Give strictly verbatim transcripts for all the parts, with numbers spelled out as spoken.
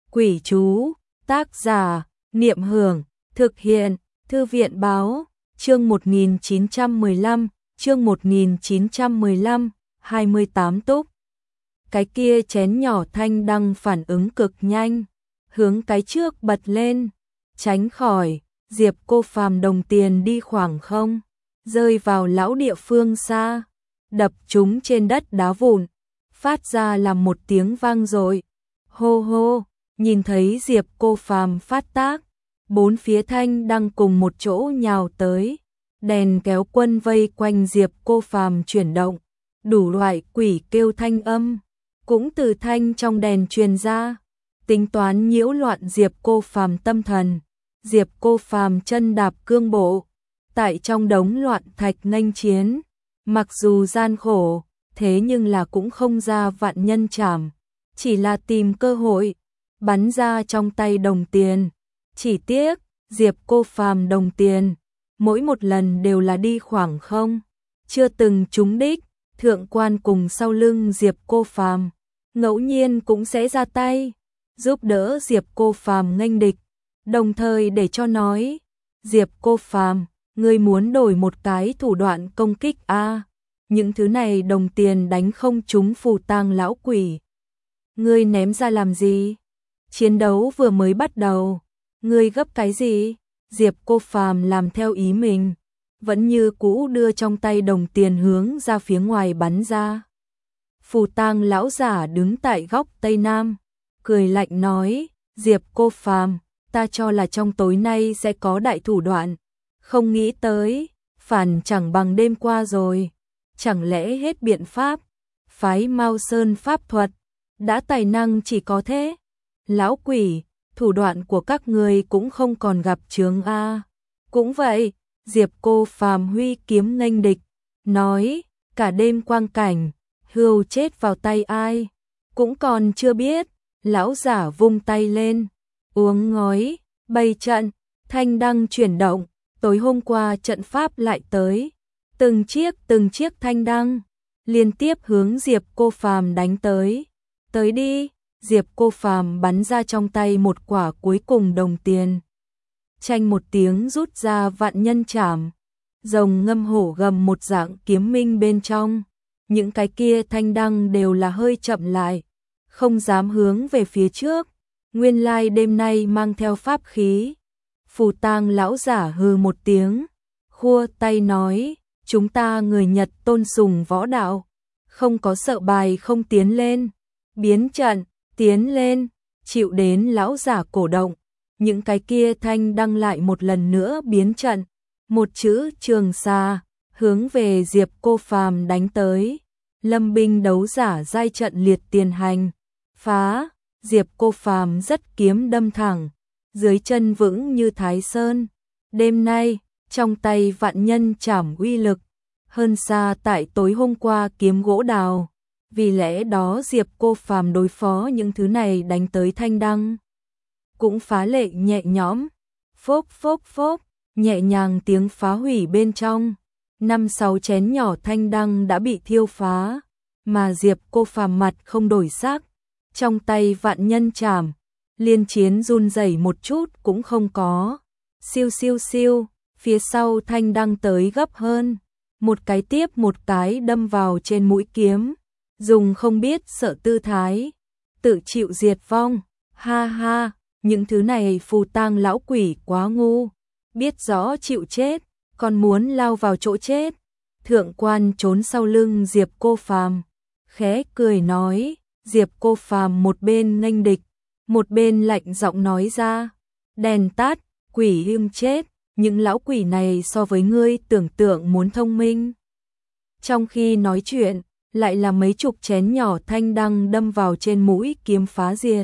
Quỷ chú, tác giả, Niệm Hưởng, thực hiện, Thư viện báo, chương một nghìn chín trăm mười lăm, chương một nghìn chín trăm mười lăm, hai mươi tám túc. Cái kia chén nhỏ thanh đăng phản ứng cực nhanh, hướng cái trước bật lên, tránh khỏi, Diệp Cô Phàm đồng tiền đi khoảng không, rơi vào lão địa phương xa, đập chúng trên đất đá vụn, phát ra làm một tiếng vang dội. Hô hô, nhìn thấy Diệp Cô Phàm phát tác, bốn phía thanh đăng cùng một chỗ nhào tới, đèn kéo quân vây quanh Diệp Cô Phàm chuyển động, đủ loại quỷ kêu thanh âm cũng từ thanh trong đèn truyền ra, tính toán nhiễu loạn Diệp Cô Phàm tâm thần. Diệp Cô Phàm chân đạp cương bộ, tại trong đống loạn thạch nghênh chiến, mặc dù gian khổ, thế nhưng là cũng không ra vạn nhân trảm, chỉ là tìm cơ hội bắn ra trong tay đồng tiền. Chỉ tiếc, Diệp Cô Phàm đồng tiền, mỗi một lần đều là đi khoảng không, chưa từng trúng đích. Thượng quan cùng sau lưng Diệp Cô Phàm, ngẫu nhiên cũng sẽ ra tay, giúp đỡ Diệp Cô Phàm nghênh địch, đồng thời để cho nói, Diệp Cô Phàm, ngươi muốn đổi một cái thủ đoạn công kích a? À, những thứ này đồng tiền đánh không trúng phù tang lão quỷ. Ngươi ném ra làm gì? Chiến đấu vừa mới bắt đầu, ngươi gấp cái gì? Diệp Cô Phàm làm theo ý mình, vẫn như cũ đưa trong tay đồng tiền hướng ra phía ngoài bắn ra. Phù tang lão giả đứng tại góc Tây Nam, cười lạnh nói, Diệp Cô Phàm, ta cho là trong tối nay sẽ có đại thủ đoạn, không nghĩ tới, phản chẳng bằng đêm qua rồi, chẳng lẽ hết biện pháp, phái Mao Sơn pháp thuật, đã tài năng chỉ có thế. Lão quỷ, thủ đoạn của các người cũng không còn gặp chướng a. Cũng vậy, Diệp Cô Phàm huy kiếm nghênh địch, nói, cả đêm quang cảnh, hươu chết vào tay ai, cũng còn chưa biết. Lão giả vung tay lên, uống ngói, bày trận, thanh đăng chuyển động, tối hôm qua trận pháp lại tới, từng chiếc từng chiếc thanh đăng, liên tiếp hướng Diệp Cô Phàm đánh tới. Tới đi, Diệp Cô Phàm bắn ra trong tay một quả cuối cùng đồng tiền. Tranh một tiếng rút ra vạn nhân trảm, rồng ngâm hổ gầm một dạng kiếm minh bên trong, những cái kia thanh đăng đều là hơi chậm lại, không dám hướng về phía trước. Nguyên lai đêm nay mang theo pháp khí. Phù tang lão giả hừ một tiếng, khua tay nói, chúng ta người Nhật tôn sùng võ đạo, không có sợ bài không tiến lên, biến trận, tiến lên, chịu đến lão giả cổ động. Những cái kia thanh đăng lại một lần nữa biến trận, một chữ trường xa, hướng về Diệp Cô Phàm đánh tới. Lâm binh đấu giả giai trận liệt tiền hành, phá, Diệp Cô Phàm rất kiếm đâm thẳng, dưới chân vững như Thái Sơn. Đêm nay, trong tay vạn nhân trảm uy lực, hơn xa tại tối hôm qua kiếm gỗ đào. Vì lẽ đó Diệp Cô Phàm đối phó những thứ này đánh tới thanh đăng cũng phá lệ nhẹ nhõm. Phốc phốc phốc, nhẹ nhàng tiếng phá hủy bên trong, năm sáu chén nhỏ thanh đăng đã bị thiêu phá, mà Diệp Cô Phàm mặt không đổi sắc, trong tay vạn nhân trảm, liên chiến run rẩy một chút cũng không có. Siêu siêu siêu, phía sau thanh đăng tới gấp hơn, một cái tiếp một cái đâm vào trên mũi kiếm, dùng không biết sợ tư thái, tự chịu diệt vong. Ha ha, những thứ này phù tang lão quỷ quá ngu, biết rõ chịu chết, còn muốn lao vào chỗ chết. Thượng quan trốn sau lưng Diệp Cô Phàm, khẽ cười nói, Diệp Cô Phàm một bên nghênh địch, một bên lạnh giọng nói ra, đèn tắt, quỷ im chết, những lão quỷ này so với ngươi tưởng tượng muốn thông minh. Trong khi nói chuyện, lại là mấy chục chén nhỏ thanh đăng đâm vào trên mũi kiếm phá diệt.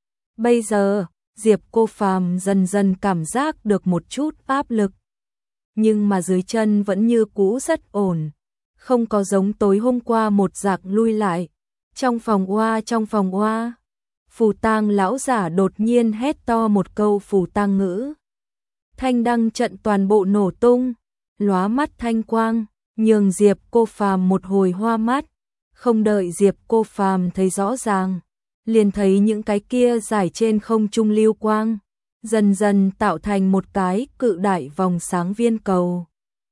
Bây giờ, Diệp Cô Phàm dần dần cảm giác được một chút áp lực, nhưng mà dưới chân vẫn như cũ rất ổn, không có giống tối hôm qua một dạng lui lại. Trong phòng oa, trong phòng oa, phù tang lão giả đột nhiên hét to một câu phù tang ngữ. Thanh đăng trận toàn bộ nổ tung, lóa mắt thanh quang, nhường Diệp Cô Phàm một hồi hoa mắt. Không đợi Diệp Cô Phàm thấy rõ ràng, liền thấy những cái kia giải trên không trung lưu quang, dần dần tạo thành một cái cự đại vòng sáng viên cầu,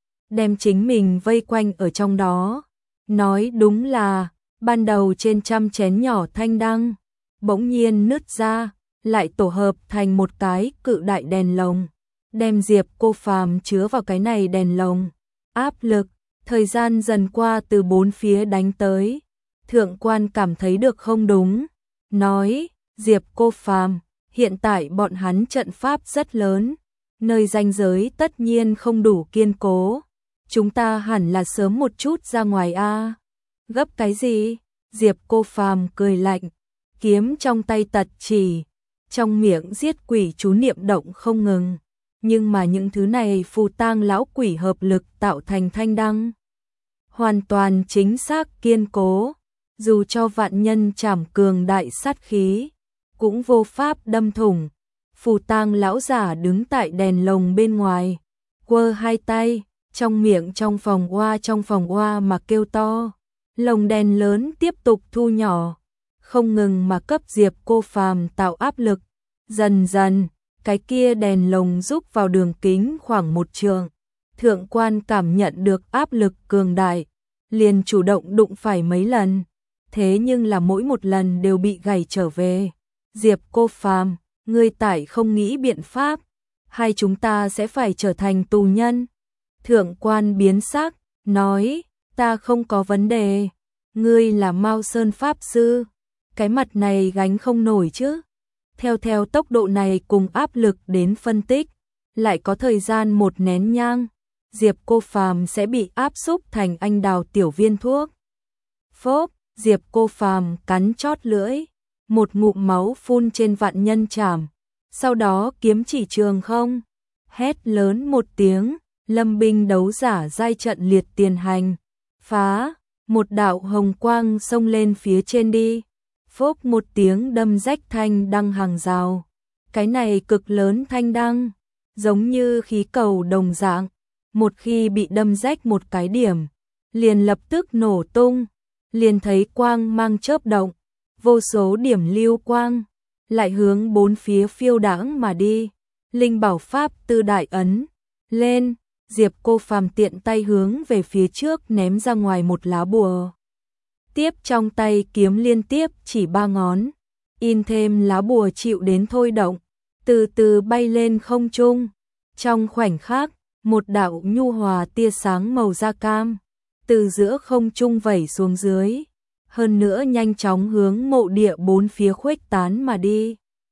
đem chính mình vây quanh ở trong đó. Nói đúng là, ban đầu trên trăm chén nhỏ thanh đăng, bỗng nhiên nứt ra, lại tổ hợp thành một cái cự đại đèn lồng, đem Diệp Cô Phàm chứa vào cái này đèn lồng. Áp lực, thời gian dần qua từ bốn phía đánh tới, thượng quan cảm thấy được không đúng, nói, Diệp Cô Phàm, hiện tại bọn hắn trận pháp rất lớn, nơi ranh giới tất nhiên không đủ kiên cố, chúng ta hẳn là sớm một chút ra ngoài a. Gấp cái gì? Diệp Cô Phàm cười lạnh, kiếm trong tay tật chỉ, trong miệng giết quỷ chú niệm động không ngừng, nhưng mà những thứ này phù tang lão quỷ hợp lực tạo thành thanh đăng, hoàn toàn chính xác kiên cố, dù cho vạn nhân trảm cường đại sát khí, cũng vô pháp đâm thủng. Phù tang lão giả đứng tại đèn lồng bên ngoài, quơ hai tay, trong miệng trong phòng oa trong phòng oa mà kêu to. Lồng đèn lớn tiếp tục thu nhỏ, không ngừng mà cấp Diệp Cô Phàm tạo áp lực. Dần dần, cái kia đèn lồng rút vào đường kính khoảng một trượng. Thượng quan cảm nhận được áp lực cường đại, liền chủ động đụng phải mấy lần. Thế nhưng là mỗi một lần đều bị gảy trở về. Diệp Cô Phàm, ngươi tại không nghĩ biện pháp, hay chúng ta sẽ phải trở thành tù nhân? Thượng quan biến sắc, nói, ta không có vấn đề, ngươi là Mao Sơn Pháp Sư, cái mặt này gánh không nổi chứ. Theo theo tốc độ này cùng áp lực đến phân tích, lại có thời gian một nén nhang, Diệp Cô Phàm sẽ bị áp xúc thành anh đào tiểu viên thuốc. Phốp, Diệp Cô Phàm cắn chót lưỡi, một ngụm máu phun trên vạn nhân trảm, sau đó kiếm chỉ trường không, hét lớn một tiếng, lâm binh đấu giả giai trận liệt tiền hành, phá, một đạo hồng quang xông lên phía trên đi, phốp một tiếng đâm rách thanh đăng hàng rào. Cái này cực lớn thanh đăng, giống như khí cầu đồng dạng, một khi bị đâm rách một cái điểm, liền lập tức nổ tung, liền thấy quang mang chớp động, vô số điểm lưu quang, lại hướng bốn phía phiêu đãng mà đi. Linh bảo pháp tư đại ấn, lên, Diệp Cô Phàm tiện tay hướng về phía trước ném ra ngoài một lá bùa. Tiếp trong tay kiếm liên tiếp chỉ ba ngón, in thêm lá bùa chịu đến thôi động, từ từ bay lên không trung. Trong khoảnh khắc, một đạo nhu hòa tia sáng màu da cam, từ giữa không trung vẩy xuống dưới, hơn nữa nhanh chóng hướng mộ địa bốn phía khuếch tán mà đi.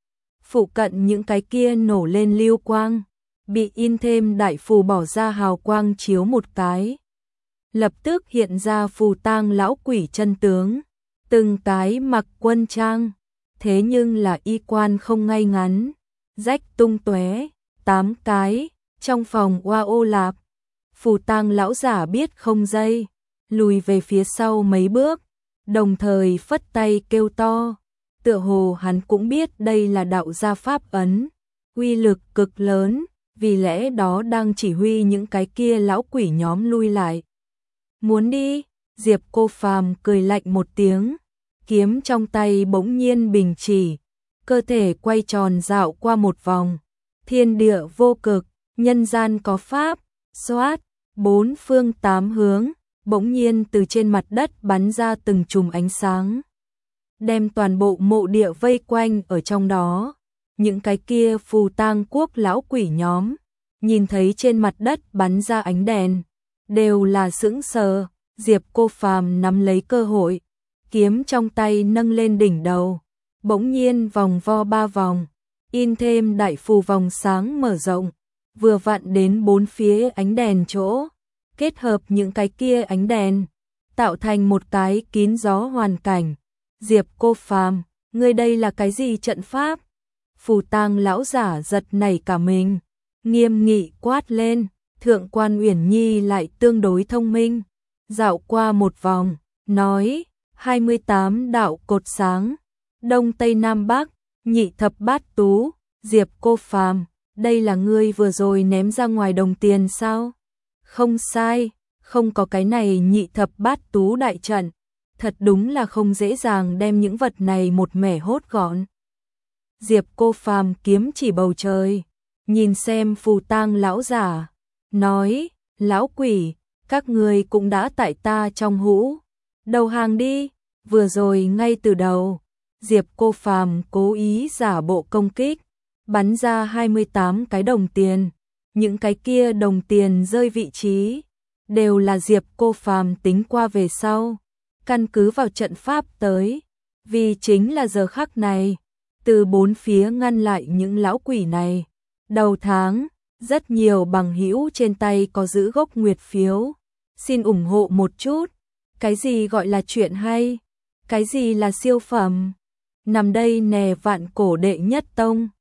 Phụ cận những cái kia nổ lên lưu quang, bị in thêm đại phù bỏ ra hào quang chiếu một cái, lập tức hiện ra phù tang lão quỷ chân tướng, từng cái mặc quân trang, thế nhưng là y quan không ngay ngắn, rách tung tóe, tám cái, trong phòng oa ô lạp. Phù tang lão giả biết không dây, lùi về phía sau mấy bước, đồng thời phất tay kêu to, tựa hồ hắn cũng biết đây là đạo gia pháp ấn, uy lực cực lớn, vì lẽ đó đang chỉ huy những cái kia lão quỷ nhóm lui lại. Muốn đi? Diệp Cô Phàm cười lạnh một tiếng, kiếm trong tay bỗng nhiên bình chỉ, cơ thể quay tròn dạo qua một vòng, thiên địa vô cực, nhân gian có pháp, xoát, bốn phương tám hướng, bỗng nhiên từ trên mặt đất bắn ra từng chùm ánh sáng, đem toàn bộ mộ địa vây quanh ở trong đó. Những cái kia phù tang quốc lão quỷ nhóm, nhìn thấy trên mặt đất bắn ra ánh đèn, đều là sững sờ. Diệp Cô Phàm nắm lấy cơ hội, kiếm trong tay nâng lên đỉnh đầu, bỗng nhiên vòng vo ba vòng, in thêm đại phù vòng sáng mở rộng, vừa vặn đến bốn phía ánh đèn chỗ, kết hợp những cái kia ánh đèn, tạo thành một cái kín gió hoàn cảnh. Diệp Cô Phàm, ngươi đây là cái gì trận pháp? Phù tang lão giả giật nảy cả mình, nghiêm nghị quát lên. Thượng quan Uyển Nhi lại tương đối thông minh, dạo qua một vòng, nói, hai mươi tám đạo cột sáng, đông tây nam bắc, nhị thập bát tú. Diệp Cô Phàm, đây là ngươi vừa rồi ném ra ngoài đồng tiền sao? Không sai, không có cái này nhị thập bát tú đại trận, thật đúng là không dễ dàng đem những vật này một mẻ hốt gọn. Diệp Cô Phàm kiếm chỉ bầu trời, nhìn xem phù tang lão giả, nói, lão quỷ, các ngươi cũng đã tại ta trong hũ, đầu hàng đi, vừa rồi ngay từ đầu, Diệp Cô Phàm cố ý giả bộ công kích, bắn ra hai mươi tám cái đồng tiền, những cái kia đồng tiền rơi vị trí, đều là Diệp Cô Phàm tính qua về sau, căn cứ vào trận pháp tới, vì chính là giờ khắc này, từ bốn phía ngăn lại những lão quỷ này. Đầu tháng, rất nhiều bằng hữu trên tay có giữ gốc nguyệt phiếu, xin ủng hộ một chút, cái gì gọi là chuyện hay, cái gì là siêu phẩm, nằm đây nè vạn cổ đệ nhất tông.